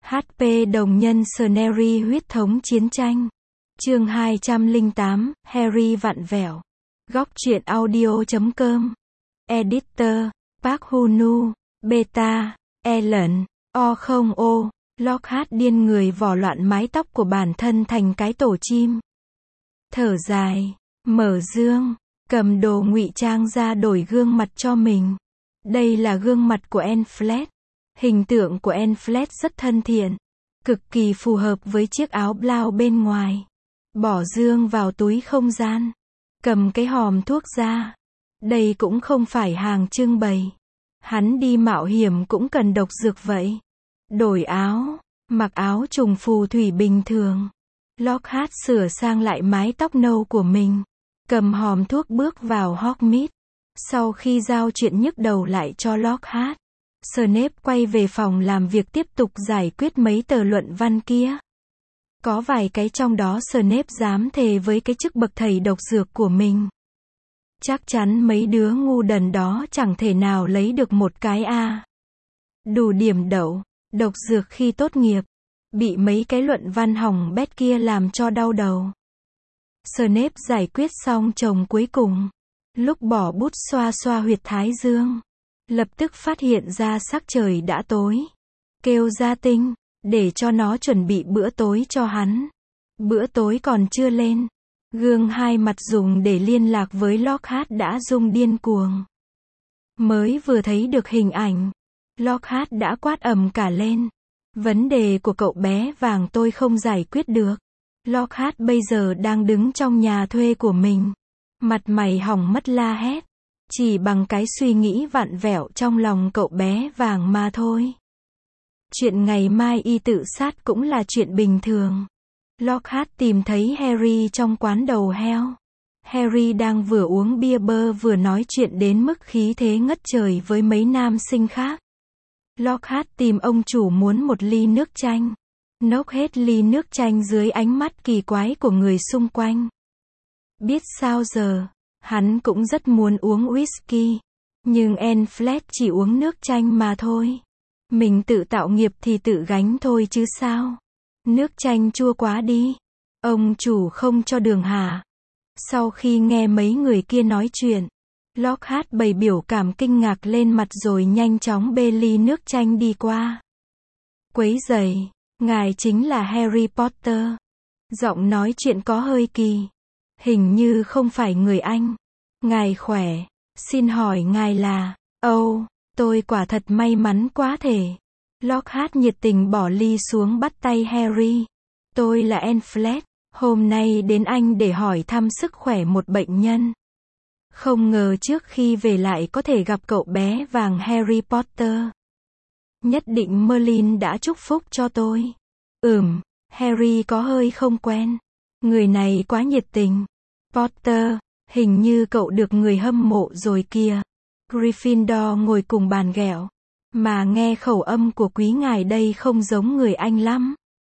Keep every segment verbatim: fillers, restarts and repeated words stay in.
hát pê đồng nhân Scenery huyết thống chiến tranh. Chương hai trăm lẻ tám, Harry vặn vẹo. Góc truyện audio chấm com. Editor, Park Hunu, Beta, Ellen, O không O, Lockhart điên người vò loạn mái tóc của bản thân thành cái tổ chim. Thở dài, mở dương, cầm đồ ngụy trang ra đổi gương mặt cho mình. Đây là gương mặt của Anne Flett. Hình tượng của Anne Flett rất thân thiện, cực kỳ phù hợp với chiếc áo blau bên ngoài. Bỏ dương vào túi không gian, cầm cái hòm thuốc ra. Đây cũng không phải hàng trưng bày. Hắn đi mạo hiểm cũng cần độc dược vậy. Đổi áo, mặc áo trùng phù thủy bình thường. Lockhart sửa sang lại mái tóc nâu của mình, cầm hòm thuốc bước vào Hogsmeade. Sau khi giao chuyện nhức đầu lại cho Lockhart, Snape quay về phòng làm việc tiếp tục giải quyết mấy tờ luận văn kia. Có vài cái trong đó Snape dám thề với cái chức bậc thầy độc dược của mình. Chắc chắn mấy đứa ngu đần đó chẳng thể nào lấy được một cái A. Đủ điểm đậu, độc dược khi tốt nghiệp. Bị mấy cái luận văn hỏng bét kia làm cho đau đầu. Snape giải quyết xong chồng cuối cùng. Lúc bỏ bút xoa xoa huyệt thái dương, lập tức phát hiện ra sắc trời đã tối. Kêu gia tinh, để cho nó chuẩn bị bữa tối cho hắn. Bữa tối còn chưa lên. Gương hai mặt dùng để liên lạc với Lockhart đã rung điên cuồng. Mới vừa thấy được hình ảnh, Lockhart đã quát ầm cả lên. Vấn đề của cậu bé vàng tôi không giải quyết được. Lockhart bây giờ đang đứng trong nhà thuê của mình. Mặt mày hỏng mất la hét. Chỉ bằng cái suy nghĩ vặn vẹo trong lòng cậu bé vàng mà thôi. Chuyện ngày mai y tự sát cũng là chuyện bình thường. Lockhart tìm thấy Harry trong quán đầu heo. Harry đang vừa uống bia bơ vừa nói chuyện đến mức khí thế ngất trời với mấy nam sinh khác. Lockhart tìm ông chủ muốn một ly nước chanh. Nốc hết ly nước chanh dưới ánh mắt kỳ quái của người xung quanh. Biết sao giờ, hắn cũng rất muốn uống whisky. Nhưng Anne Flett chỉ uống nước chanh mà thôi. Mình tự tạo nghiệp thì tự gánh thôi chứ sao. Nước chanh chua quá đi. Ông chủ không cho đường hả? Sau khi nghe mấy người kia nói chuyện, Lockhart bày biểu cảm kinh ngạc lên mặt rồi nhanh chóng bê ly nước chanh đi qua. Quấy rầy, ngài chính là Harry Potter. Giọng nói chuyện có hơi kỳ. Hình như không phải người Anh. Ngài khỏe, xin hỏi ngài là... Âu, oh, tôi quả thật may mắn quá thể. Lockhart nhiệt tình bỏ ly xuống bắt tay Harry. Tôi là Anne Flett, hôm nay đến Anh để hỏi thăm sức khỏe một bệnh nhân. Không ngờ trước khi về lại có thể gặp cậu bé vàng Harry Potter. Nhất định Merlin đã chúc phúc cho tôi. Ừm, Harry có hơi không quen. Người này quá nhiệt tình. Potter, hình như cậu được người hâm mộ rồi kìa. Gryffindor ngồi cùng bàn ghẹo. Mà nghe khẩu âm của quý ngài đây không giống người Anh lắm.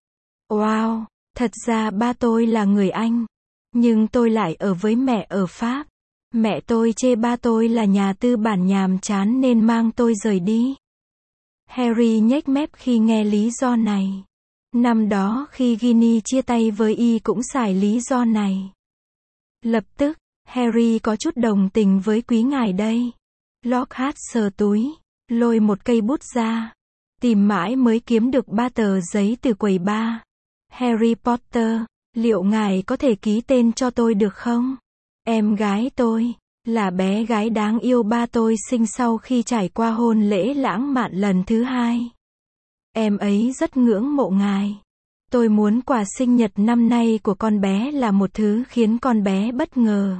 Wow, thật ra ba tôi là người Anh. Nhưng tôi lại ở với mẹ ở Pháp. Mẹ tôi chê ba tôi là nhà tư bản nhàm chán nên mang tôi rời đi. Harry nhếch mép khi nghe lý do này. Năm đó khi Ginny chia tay với y cũng xài lý do này. Lập tức, Harry có chút đồng tình với quý ngài đây. Lockhart sờ túi, lôi một cây bút ra. Tìm mãi mới kiếm được ba tờ giấy từ quầy bar. Harry Potter, liệu ngài có thể ký tên cho tôi được không? Em gái tôi, là bé gái đáng yêu ba tôi sinh sau khi trải qua hôn lễ lãng mạn lần thứ hai. Em ấy rất ngưỡng mộ ngài. Tôi muốn quà sinh nhật năm nay của con bé là một thứ khiến con bé bất ngờ.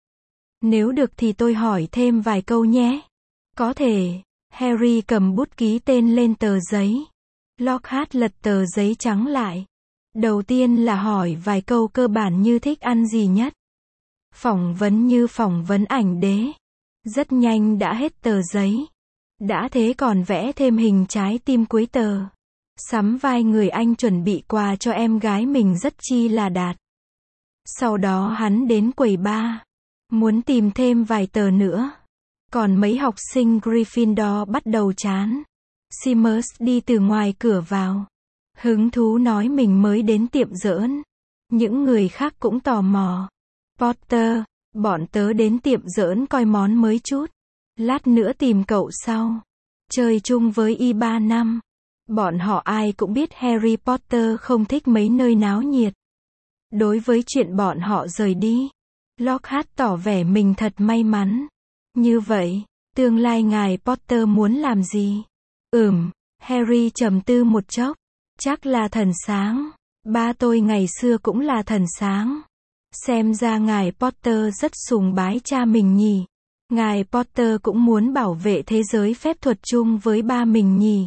Nếu được thì tôi hỏi thêm vài câu nhé. Có thể. Harry cầm bút ký tên lên tờ giấy. Lockhart lật tờ giấy trắng lại. Đầu tiên là hỏi vài câu cơ bản như thích ăn gì nhất. Phỏng vấn như phỏng vấn ảnh đế. Rất nhanh đã hết tờ giấy. Đã thế còn vẽ thêm hình trái tim cuối tờ. Sắm vai người Anh chuẩn bị quà cho em gái mình rất chi là đạt. Sau đó hắn đến quầy bar. Muốn tìm thêm vài tờ nữa. Còn mấy học sinh Gryffindor bắt đầu chán. Seamus đi từ ngoài cửa vào. Hứng thú nói mình mới đến tiệm giỡn. Những người khác cũng tò mò. Potter, bọn tớ đến tiệm giỡn coi món mới chút. Lát nữa tìm cậu sau. Chơi chung với y ba năm. Bọn họ ai cũng biết Harry Potter không thích mấy nơi náo nhiệt. Đối với chuyện bọn họ rời đi, Lockhart tỏ vẻ mình thật may mắn. Như vậy, tương lai ngài Potter muốn làm gì? Ừm, Harry trầm tư một chốc. Chắc là thần sáng. Ba tôi ngày xưa cũng là thần sáng. Xem ra ngài Potter rất sùng bái cha mình nhỉ. Ngài Potter cũng muốn bảo vệ thế giới phép thuật chung với ba mình nhỉ.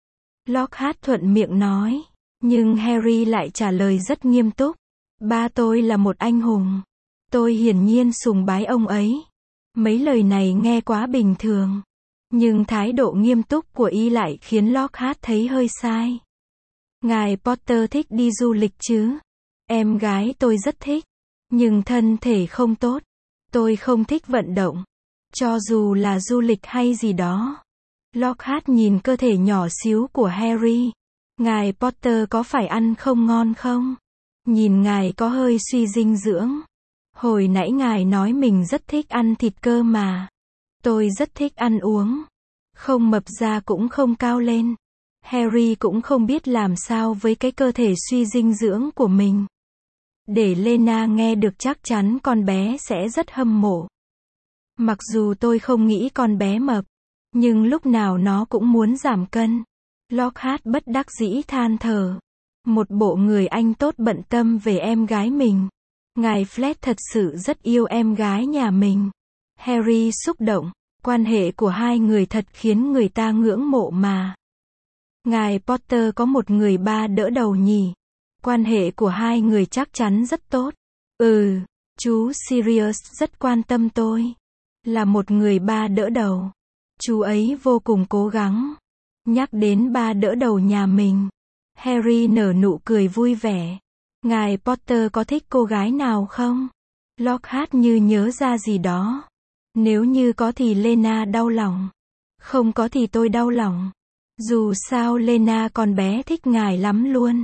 Lockhart thuận miệng nói. Nhưng Harry lại trả lời rất nghiêm túc. Ba tôi là một anh hùng. Tôi hiển nhiên sùng bái ông ấy. Mấy lời này nghe quá bình thường. Nhưng thái độ nghiêm túc của y lại khiến Lockhart thấy hơi sai. Ngài Potter thích đi du lịch chứ? Em gái tôi rất thích. Nhưng thân thể không tốt. Tôi không thích vận động. Cho dù là du lịch hay gì đó. Lockhart nhìn cơ thể nhỏ xíu của Harry. Ngài Potter có phải ăn không ngon không? Nhìn ngài có hơi suy dinh dưỡng. Hồi nãy ngài nói mình rất thích ăn thịt cơ mà. Tôi rất thích ăn uống. Không mập ra cũng không cao lên. Harry cũng không biết làm sao với cái cơ thể suy dinh dưỡng của mình. Để Lena nghe được chắc chắn con bé sẽ rất hâm mộ. Mặc dù tôi không nghĩ con bé mập, nhưng lúc nào nó cũng muốn giảm cân. Lockhart bất đắc dĩ than thở. Một bộ người anh tốt bận tâm về em gái mình. Ngài Fletch thật sự rất yêu em gái nhà mình. Harry xúc động. Quan hệ của hai người thật khiến người ta ngưỡng mộ mà. Ngài Potter có một người ba đỡ đầu nhỉ. Quan hệ của hai người chắc chắn rất tốt. Ừ, chú Sirius rất quan tâm tôi. Là một người ba đỡ đầu. Chú ấy vô cùng cố gắng. Nhắc đến ba đỡ đầu nhà mình. Harry nở nụ cười vui vẻ. Ngài Potter có thích cô gái nào không? Lockhart như nhớ ra gì đó. Nếu như có thì Lena đau lòng. Không có thì tôi đau lòng. Dù sao Lena con bé thích ngài lắm luôn.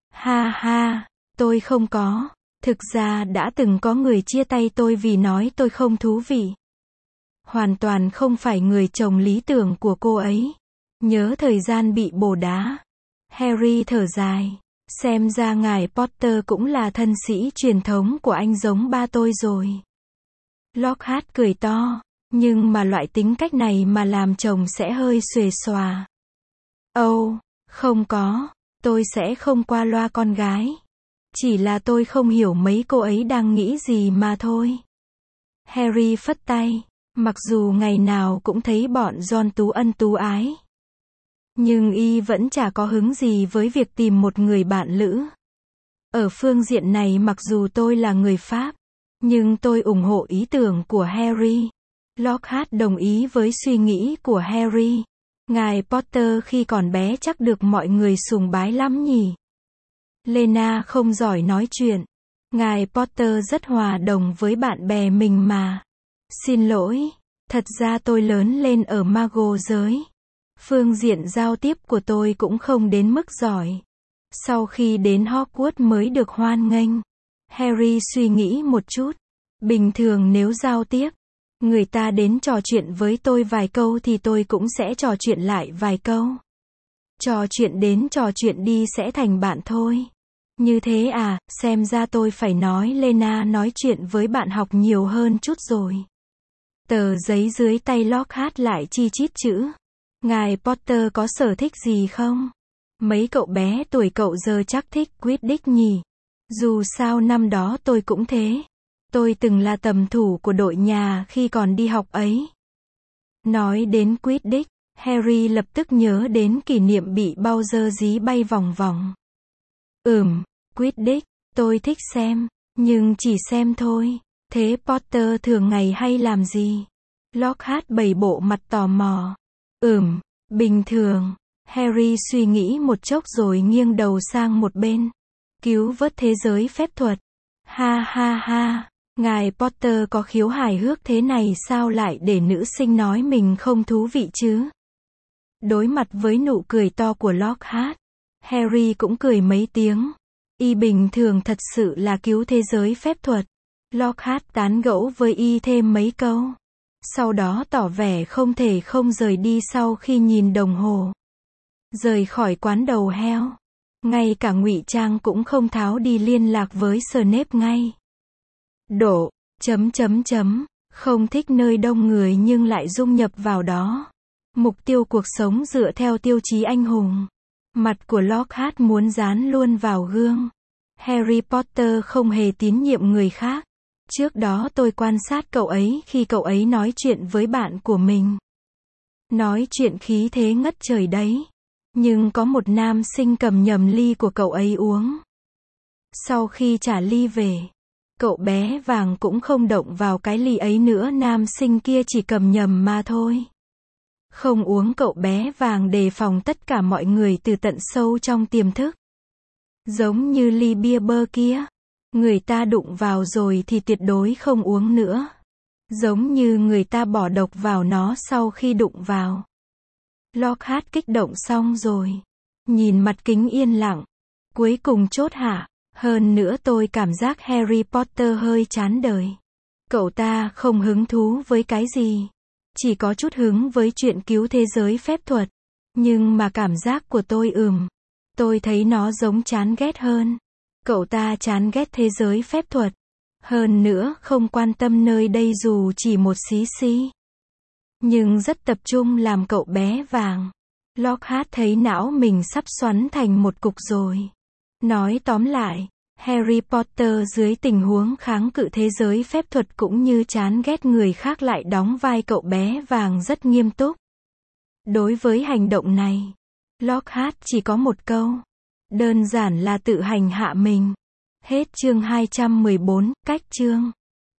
Ha ha, tôi không có. Thực ra đã từng có người chia tay tôi vì nói tôi không thú vị. Hoàn toàn không phải người chồng lý tưởng của cô ấy. Nhớ thời gian bị bồ đá. Harry thở dài. Xem ra ngài Potter cũng là thân sĩ truyền thống của anh giống ba tôi rồi. Lockhart cười to. Nhưng mà loại tính cách này mà làm chồng sẽ hơi xuề xòa. Âu, oh, không có. Tôi sẽ không qua loa con gái. Chỉ là tôi không hiểu mấy cô ấy đang nghĩ gì mà thôi. Harry phất tay. Mặc dù ngày nào cũng thấy bọn Ron tú ân tú ái. Nhưng y vẫn chả có hứng gì với việc tìm một người bạn lữ. Ở phương diện này mặc dù tôi là người Pháp. Nhưng tôi ủng hộ ý tưởng của Harry. Lockhart đồng ý với suy nghĩ của Harry. Ngài Potter khi còn bé chắc được mọi người sùng bái lắm nhỉ. Lena không giỏi nói chuyện. Ngài Potter rất hòa đồng với bạn bè mình mà. Xin lỗi, thật ra tôi lớn lên ở Mago giới. Phương diện giao tiếp của tôi cũng không đến mức giỏi. Sau khi đến Hogwarts mới được hoan nghênh. Harry suy nghĩ một chút. Bình thường nếu giao tiếp, người ta đến trò chuyện với tôi vài câu thì tôi cũng sẽ trò chuyện lại vài câu. Trò chuyện đến trò chuyện đi sẽ thành bạn thôi. Như thế à, xem ra tôi phải nói Lena nói chuyện với bạn học nhiều hơn chút rồi. Tờ giấy dưới tay Lockhart lại chi chít chữ. Ngài Potter có sở thích gì không? Mấy cậu bé tuổi cậu giờ chắc thích Quidditch nhỉ? Dù sao năm đó tôi cũng thế. Tôi từng là tầm thủ của đội nhà khi còn đi học ấy. Nói đến Quidditch, Harry lập tức nhớ đến kỷ niệm bị Bowser dí bay vòng vòng. Ừm, Quidditch, tôi thích xem, nhưng chỉ xem thôi. Thế Potter thường ngày hay làm gì? Lockhart bày bộ mặt tò mò. Ừm, bình thường. Harry suy nghĩ một chốc rồi nghiêng đầu sang một bên. Cứu vớt thế giới phép thuật. Ha ha ha. Ngài Potter có khiếu hài hước thế này sao lại để nữ sinh nói mình không thú vị chứ? Đối mặt với nụ cười to của Lockhart, Harry cũng cười mấy tiếng. Y bình thường thật sự là cứu thế giới phép thuật. Lockhart tán gẫu với y thêm mấy câu. Sau đó tỏ vẻ không thể không rời đi sau khi nhìn đồng hồ. Rời khỏi quán đầu heo. Ngay cả ngụy trang cũng không tháo đi liên lạc với Snape ngay. Độ, chấm chấm chấm, không thích nơi đông người nhưng lại dung nhập vào đó. Mục tiêu cuộc sống dựa theo tiêu chí anh hùng. Mặt của Lockhart muốn dán luôn vào gương. Harry Potter không hề tín nhiệm người khác. Trước đó tôi quan sát cậu ấy khi cậu ấy nói chuyện với bạn của mình. Nói chuyện khí thế ngất trời đấy. Nhưng có một nam sinh cầm nhầm ly của cậu ấy uống. Sau khi trả ly về, cậu bé vàng cũng không động vào cái ly ấy nữa, nam sinh kia chỉ cầm nhầm mà thôi. Không uống, cậu bé vàng đề phòng tất cả mọi người từ tận sâu trong tiềm thức. Giống như ly bia bơ kia. Người ta đụng vào rồi thì tuyệt đối không uống nữa. Giống như người ta bỏ độc vào nó sau khi đụng vào. Lockhart kích động xong rồi. Nhìn mặt kính yên lặng. Cuối cùng chốt hạ. Hơn nữa tôi cảm giác Harry Potter hơi chán đời. Cậu ta không hứng thú với cái gì. Chỉ có chút hứng với chuyện cứu thế giới phép thuật. Nhưng mà cảm giác của tôi ừm. Tôi thấy nó giống chán ghét hơn. Cậu ta chán ghét thế giới phép thuật. Hơn nữa không quan tâm nơi đây dù chỉ một xí xí. Nhưng rất tập trung làm cậu bé vàng. Lockhart thấy não mình sắp xoắn thành một cục rồi. Nói tóm lại, Harry Potter dưới tình huống kháng cự thế giới phép thuật cũng như chán ghét người khác lại đóng vai cậu bé vàng rất nghiêm túc. Đối với hành động này, Lockhart chỉ có một câu. Đơn giản là tự hành hạ mình. Hết chương hai trăm mười bốn, cách chương.